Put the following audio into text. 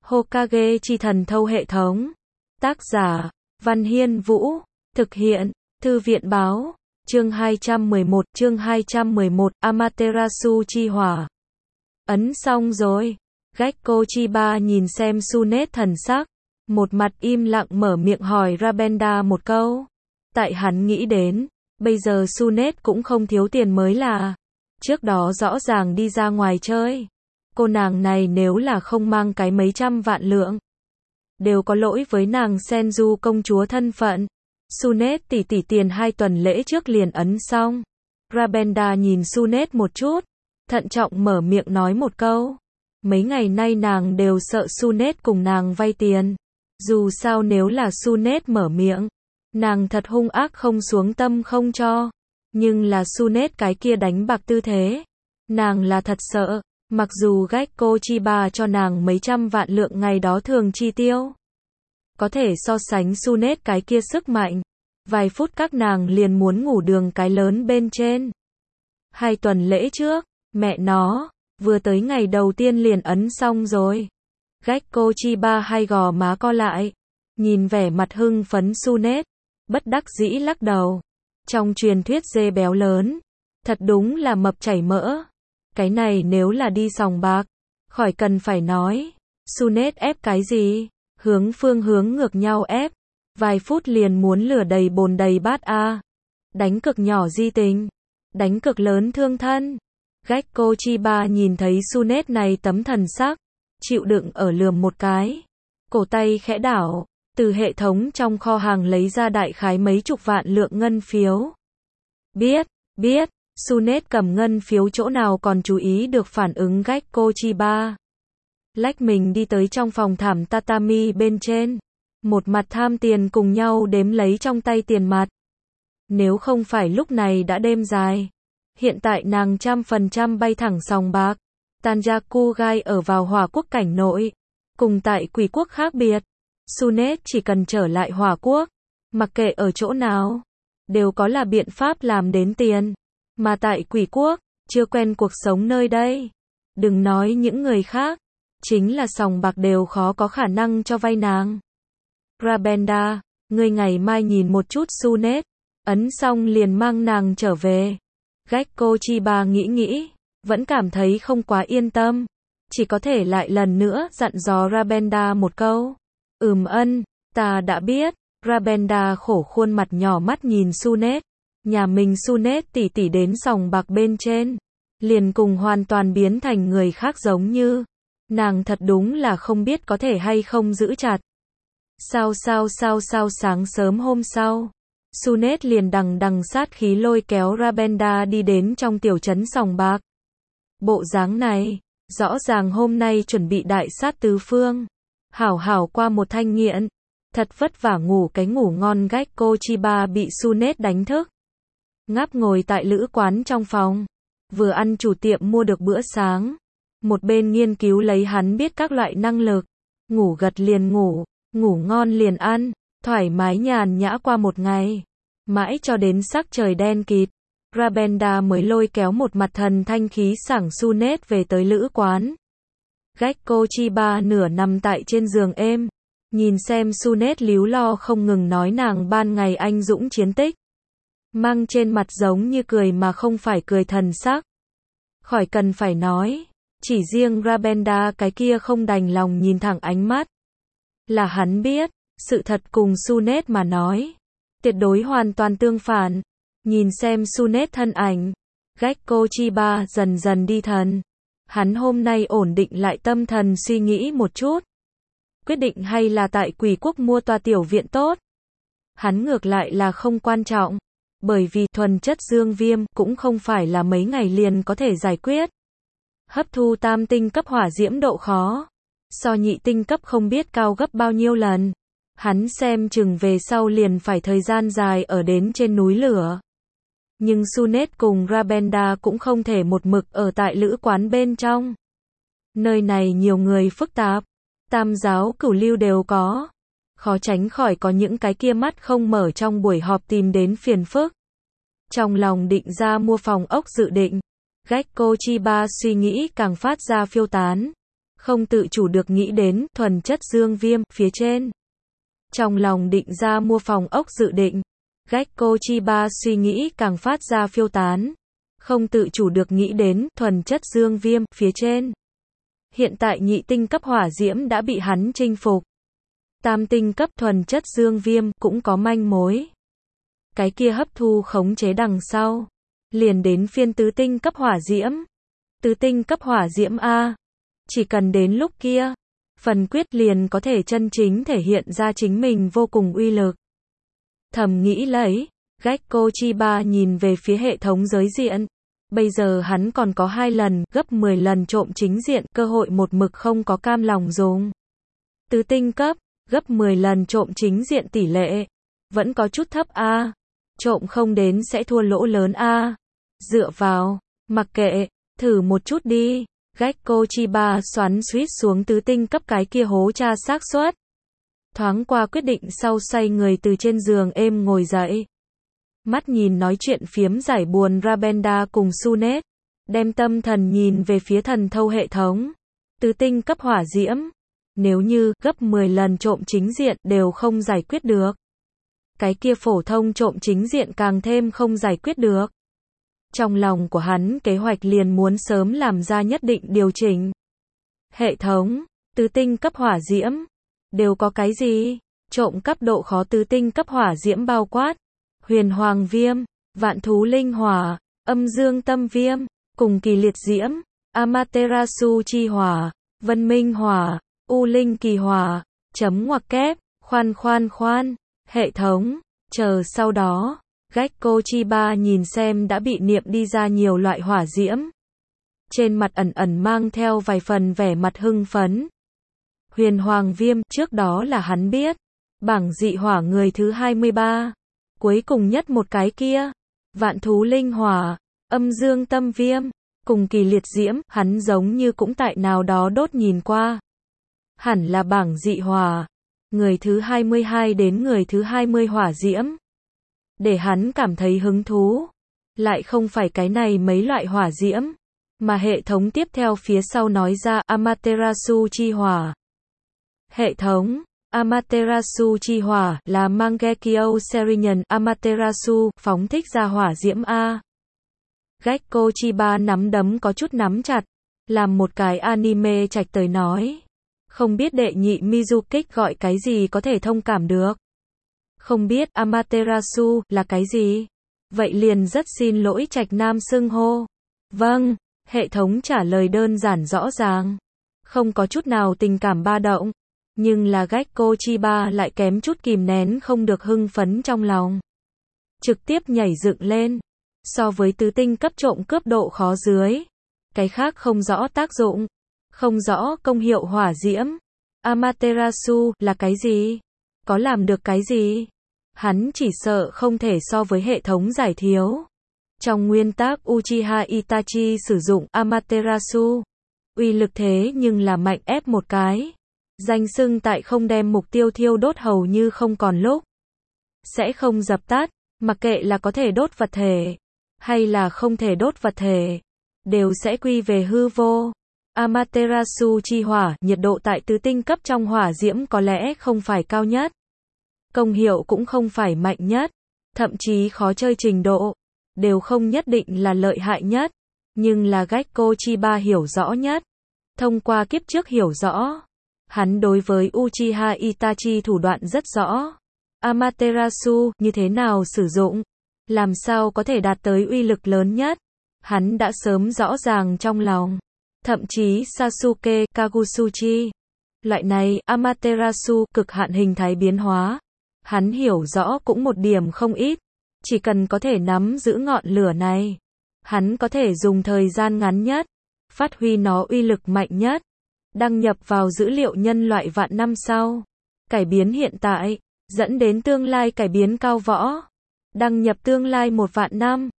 Hokage chi thần thâu hệ thống. Tác giả, Văn Hiên Vũ. Thực hiện, Thư viện báo. Chương 211, Amaterasu chi hỏa. Ấn xong rồi. Gekko Chiba nhìn xem Tsunade thần sắc. Một mặt im lặng mở miệng hỏi Rabenda một câu. Tại hắn nghĩ đến, bây giờ Tsunade cũng không thiếu tiền mới là. Trước đó rõ ràng đi ra ngoài chơi. Cô nàng này nếu là không mang cái mấy trăm vạn lượng, đều có lỗi với nàng Senju công chúa thân phận. Tsunade tỷ tiền 2 tuần lễ trước liền ấn xong. Rabenda nhìn Tsunade một chút, thận trọng mở miệng nói một câu. Mấy ngày nay nàng đều sợ Tsunade cùng nàng vay tiền. Dù sao nếu là Tsunade mở miệng, nàng thật hung ác không xuống tâm không cho. Nhưng là Tsunade cái kia đánh bạc tư thế, nàng là thật sợ. Mặc dù Gekko Chiba cho nàng mấy trăm vạn lượng ngày đó thường chi tiêu, có thể so sánh Tsunade cái kia sức mạnh. Vài phút các nàng liền muốn ngủ đường cái lớn bên trên. 2 tuần lễ trước, mẹ nó, vừa tới ngày đầu tiên liền ấn xong rồi. Gekko Chiba hay gò má co lại, nhìn vẻ mặt hưng phấn Tsunade, bất đắc dĩ lắc đầu. Trong truyền thuyết dê béo lớn, thật đúng là mập chảy mỡ. Cái này nếu là đi sòng bạc, khỏi cần phải nói. Tsunade ép cái gì? Hướng phương hướng ngược nhau ép. Vài phút liền muốn lửa đầy bồn đầy bát a. Đánh cực nhỏ di tình, đánh cực lớn thương thân. Gekko Chiba nhìn thấy Tsunade này tấm thần sắc, chịu đựng ở lườm một cái. Cổ tay khẽ đảo, từ hệ thống trong kho hàng lấy ra đại khái mấy chục vạn lượng ngân phiếu. Biết. Tsunade cầm ngân phiếu chỗ nào còn chú ý được phản ứng Gekko Chiba. Lách mình đi tới trong phòng thảm tatami bên trên. Một mặt tham tiền cùng nhau đếm lấy trong tay tiền mặt. Nếu không phải lúc này đã đêm dài, hiện tại nàng 100% bay thẳng sòng bạc. Tanjakugai ở vào hỏa quốc cảnh nội. Cùng tại quỷ quốc khác biệt. Tsunade chỉ cần trở lại hỏa quốc, mặc kệ ở chỗ nào, đều có là biện pháp làm đến tiền. Mà tại quỷ quốc, chưa quen cuộc sống nơi đây. Đừng nói những người khác, chính là sòng bạc đều khó có khả năng cho vay nàng. Rabenda, ngươi ngày mai nhìn một chút Tsunade, ấn xong liền mang nàng trở về. Gekko Chiba nghĩ, vẫn cảm thấy không quá yên tâm. Chỉ có thể lại lần nữa dặn dò Rabenda một câu. Ta đã biết. Rabenda khổ khuôn mặt nhỏ mắt nhìn Tsunade. Nhà mình Tsunade tỷ đến sòng bạc bên trên, liền cùng hoàn toàn biến thành người khác giống như. Nàng thật đúng là không biết có thể hay không giữ chặt. Sao sáng sớm hôm sau, Tsunade liền đằng sát khí lôi kéo Rabenda đi đến trong tiểu trấn sòng bạc. Bộ dáng này, rõ ràng hôm nay chuẩn bị đại sát tứ phương. Hảo qua một thanh nghiện. Thật vất vả ngủ cái ngủ ngon Gekko Chiba bị Tsunade đánh thức. Ngáp ngồi tại lữ quán trong phòng. Vừa ăn chủ tiệm mua được bữa sáng. Một bên nghiên cứu lấy hắn biết các loại năng lực. Ngủ gật liền ngủ, ngủ ngon liền ăn. Thoải mái nhàn nhã qua một ngày. Mãi cho đến sắc trời đen kịt, Rabenda mới lôi kéo một mặt thần thanh khí sảng Tsunade về tới lữ quán. Gekko Chiba nửa nằm tại trên giường êm. Nhìn xem Tsunade líu lo không ngừng nói nàng ban ngày anh dũng chiến tích. Mang trên mặt giống như cười mà không phải cười thần sắc. Khỏi cần phải nói, chỉ riêng Rabenda cái kia không đành lòng nhìn thẳng ánh mắt. Là hắn biết, sự thật cùng Tsunade mà nói, tuyệt đối hoàn toàn tương phản. Nhìn xem Tsunade thân ảnh, Gekko Chiba dần dần đi thần. Hắn hôm nay ổn định lại tâm thần suy nghĩ một chút. Quyết định hay là tại quỷ quốc mua tòa tiểu viện tốt. Hắn ngược lại là không quan trọng. Bởi vì thuần chất dương viêm cũng không phải là mấy ngày liền có thể giải quyết. Hấp thu tam tinh cấp hỏa diễm độ khó. So nhị tinh cấp không biết cao gấp bao nhiêu lần. Hắn xem chừng về sau liền phải thời gian dài ở đến trên núi lửa. Nhưng Tsunade cùng Rabenda cũng không thể một mực ở tại lữ quán bên trong. Nơi này nhiều người phức tạp. Tam giáo cửu lưu đều có. Khó tránh khỏi có những cái kia mắt không mở trong buổi họp tìm đến phiền phức. Trong lòng định ra mua phòng ốc dự định. Gekko Chiba suy nghĩ càng phát ra phiêu tán. không tự chủ được nghĩ đến thuần chất dương viêm phía trên. Trong lòng định ra mua phòng ốc dự định, Gekko Chiba suy nghĩ càng phát ra phiêu tán, không tự chủ được nghĩ đến thuần chất dương viêm phía trên. Hiện tại nhị tinh cấp hỏa diễm đã bị hắn chinh phục. Tam tinh cấp thuần chất dương viêm cũng có manh mối. Cái kia hấp thu khống chế đằng sau, liền đến phiên tứ tinh cấp hỏa diễm. Tứ tinh cấp hỏa diễm A, chỉ cần đến lúc kia, phần quyết liền có thể chân chính thể hiện ra chính mình vô cùng uy lực. Thầm nghĩ lấy, Gekko Chiba nhìn về phía hệ thống giới diện. Bây giờ hắn còn có 2 lần, gấp 10 lần trộm chính diện, cơ hội một mực không có cam lòng dùng. Tứ tinh cấp, gấp 10 lần trộm chính diện tỷ lệ, vẫn có chút thấp A. Trộm không đến sẽ thua lỗ lớn A. Dựa vào, mặc kệ, thử một chút đi. Gekko Chiba xoắn suýt xuống tứ tinh cấp cái kia hố tra xác suất. Thoáng qua quyết định sau xoay người từ trên giường êm ngồi dậy. Mắt nhìn nói chuyện phiếm giải buồn Rabenda cùng Sunet, đem tâm thần nhìn về phía thần thâu hệ thống. Tứ tinh cấp hỏa diễm, nếu như gấp 10 lần trộm chính diện đều không giải quyết được, cái kia phổ thông trộm chính diện càng thêm không giải quyết được. Trong lòng của hắn kế hoạch liền muốn sớm làm ra nhất định điều chỉnh. Hệ thống, tứ tinh cấp hỏa diễm, đều có cái gì? Trộm cấp độ khó tứ tinh cấp hỏa diễm bao quát. Huyền hoàng viêm, vạn thú linh hỏa, âm dương tâm viêm, cùng kỳ liệt diễm, Amaterasu chi hỏa, vân minh hỏa, u linh kỳ hỏa, chấm ngoặc kép, khoan, hệ thống, chờ sau đó, Gekko Chiba nhìn xem đã bị niệm đi ra nhiều loại hỏa diễm. Trên mặt ẩn ẩn mang theo vài phần vẻ mặt hưng phấn. Huyền hoàng viêm, trước đó là hắn biết. Bảng dị hỏa người thứ 23. Cuối cùng nhất một cái kia. Vạn thú linh hỏa, âm dương tâm viêm, cùng kỳ liệt diễm, hắn giống như cũng tại nào đó đốt nhìn qua. Hẳn là bảng dị hỏa. Người thứ 22 đến người thứ 20 hỏa diễm. Để hắn cảm thấy hứng thú. Lại không phải cái này mấy loại hỏa diễm. Mà hệ thống tiếp theo phía sau nói ra Amaterasu chi hỏa. Hệ thống, Amaterasu chi hỏa là Mangekyo Serinian Amaterasu, phóng thích ra hỏa diễm A. Gekko Chiba nắm đấm có chút nắm chặt, làm một cái anime trạch tới nói. Không biết đệ nhị Mizukik gọi cái gì có thể thông cảm được. Không biết Amaterasu là cái gì? Vậy liền rất xin lỗi trạch nam xưng hô. Vâng, hệ thống trả lời đơn giản rõ ràng. Không có chút nào tình cảm ba động. Nhưng là Gekko Chiba lại kém chút kìm nén không được hưng phấn trong lòng. Trực tiếp nhảy dựng lên. So với tứ tinh cấp trộm cướp độ khó dưới. Cái khác không rõ tác dụng. Không rõ công hiệu hỏa diễm. Amaterasu là cái gì? Có làm được cái gì? Hắn chỉ sợ không thể so với hệ thống giải thiếu. Trong nguyên tắc Uchiha Itachi sử dụng Amaterasu. Uy lực thế nhưng là mạnh ép một cái. Danh xưng tại không đem mục tiêu thiêu đốt hầu như không còn lúc. Sẽ không dập tắt, mặc kệ là có thể đốt vật thể, hay là không thể đốt vật thể, đều sẽ quy về hư vô. Amaterasu chi hỏa, nhiệt độ tại tứ tinh cấp trong hỏa diễm có lẽ không phải cao nhất. Công hiệu cũng không phải mạnh nhất, thậm chí khó chơi trình độ, đều không nhất định là lợi hại nhất, nhưng là Gekko Chiba hiểu rõ nhất. Thông qua kiếp trước hiểu rõ, hắn đối với Uchiha Itachi thủ đoạn rất rõ. Amaterasu như thế nào sử dụng, làm sao có thể đạt tới uy lực lớn nhất, hắn đã sớm rõ ràng trong lòng. Thậm chí Sasuke Kagusuchi, loại này Amaterasu cực hạn hình thái biến hóa, hắn hiểu rõ cũng một điểm không ít. Chỉ cần có thể nắm giữ ngọn lửa này, hắn có thể dùng thời gian ngắn nhất, phát huy nó uy lực mạnh nhất, đăng nhập vào dữ liệu nhân loại vạn năm sau, cải biến hiện tại, dẫn đến tương lai cải biến cao võ, đăng nhập tương lai 1 vạn năm,